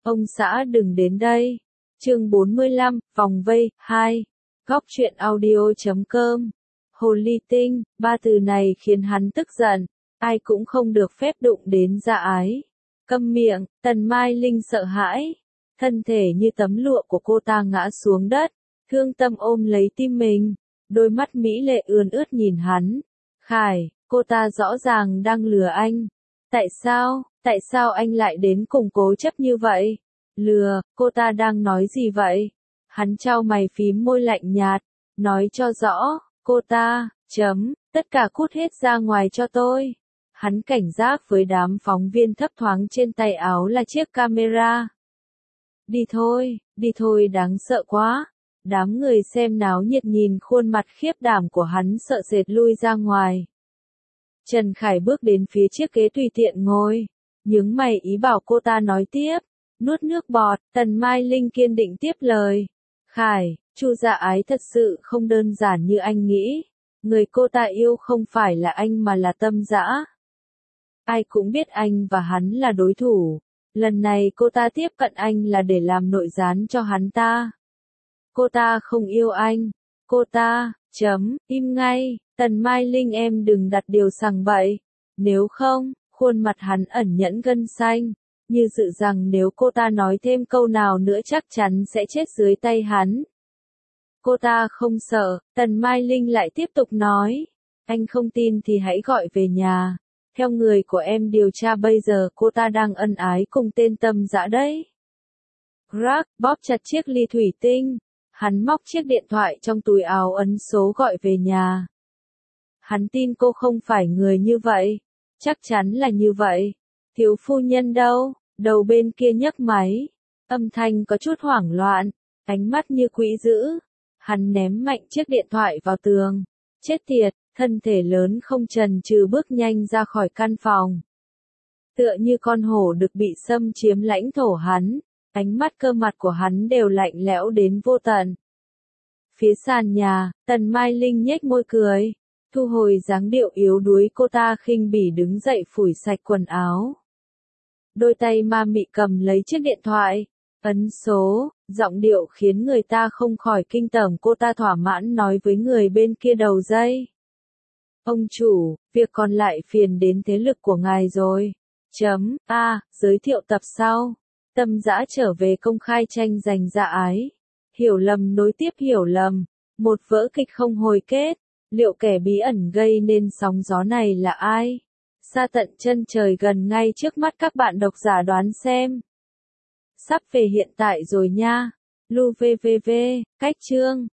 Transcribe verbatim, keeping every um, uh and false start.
Ông xã đừng đến đây. Chương bốn mươi lăm, vòng vây, hai. Góc truyện audio chấm com. Hồ ly tinh, ba từ này khiến hắn tức giận. Ai cũng không được phép đụng đến Dạ Ái. Câm miệng, Tần Mai Linh sợ hãi. Thân thể như tấm lụa của cô ta ngã xuống đất. Thương tâm ôm lấy tim mình. Đôi mắt mỹ lệ ươn ướt nhìn hắn. Khải, cô ta rõ ràng đang lừa anh. Tại sao, tại sao anh lại đến cùng cố chấp như vậy? Lừa, cô ta đang nói gì vậy? Hắn trao mày phím môi lạnh nhạt. Nói cho rõ, cô ta, chấm, tất cả cút hết ra ngoài cho tôi. Hắn cảnh giác với đám phóng viên thấp thoáng trên tay áo là chiếc camera. Đi thôi, đi thôi đáng sợ quá. Đám người xem náo nhiệt nhìn khuôn mặt khiếp đảm của hắn sợ sệt lui ra ngoài. Trần Khải bước đến phía chiếc ghế tùy tiện ngồi. Nhướng mày ý bảo cô ta nói tiếp. Nuốt nước bọt, Tần Mai Linh kiên định tiếp lời. Khải, Chu Dạ Ái thật sự không đơn giản như anh nghĩ. Người cô ta yêu không phải là anh mà là Tâm Dã. Ai cũng biết anh và hắn là đối thủ. Lần này cô ta tiếp cận anh là để làm nội gián cho hắn ta. Cô ta không yêu anh. Cô ta, chấm, im ngay, Tần Mai Linh em đừng đặt điều sằng bậy. Nếu không, khuôn mặt hắn ẩn nhẫn gân xanh. Như dự rằng nếu cô ta nói thêm câu nào nữa chắc chắn sẽ chết dưới tay hắn. Cô ta không sợ, Tần Mai Linh lại tiếp tục nói. Anh không tin thì hãy gọi về nhà. Theo người của em điều tra bây giờ cô ta đang ân ái cùng tên Tâm Dã đấy. Rắc, bóp chặt chiếc ly thủy tinh. Hắn móc chiếc điện thoại trong túi áo ấn số gọi về nhà. Hắn tin cô không phải người như vậy. Chắc chắn là như vậy. Thiếu phu nhân đâu? Đầu bên kia nhấc máy. Âm thanh có chút hoảng loạn. Ánh mắt như quỷ dữ. Hắn ném mạnh chiếc điện thoại vào tường. Chết tiệt, thân thể lớn không chần chừ bước nhanh ra khỏi căn phòng. Tựa như con hổ được bị xâm chiếm lãnh thổ hắn. Ánh mắt cơ mặt của hắn đều lạnh lẽo đến vô tận. Phía sàn nhà, Tần Mai Linh nhếch môi cười. Thu hồi dáng điệu yếu đuối cô ta khinh bỉ đứng dậy phủi sạch quần áo. Đôi tay ma mị cầm lấy chiếc điện thoại. Ấn số, giọng điệu khiến người ta không khỏi kinh tởm cô ta thỏa mãn nói với người bên kia đầu dây. Ông chủ, việc còn lại phiền đến thế lực của ngài rồi. Chấm, A, giới thiệu tập sau. Tâm Dã trở về công khai tranh giành Dạ Ái. Hiểu lầm nối tiếp hiểu lầm. Một vở kịch không hồi kết. Liệu kẻ bí ẩn gây nên sóng gió này là ai? Xa tận chân trời gần ngay trước mắt các bạn độc giả đoán xem. Sắp về hiện tại rồi nha. Lu vê vê vê, cách chương.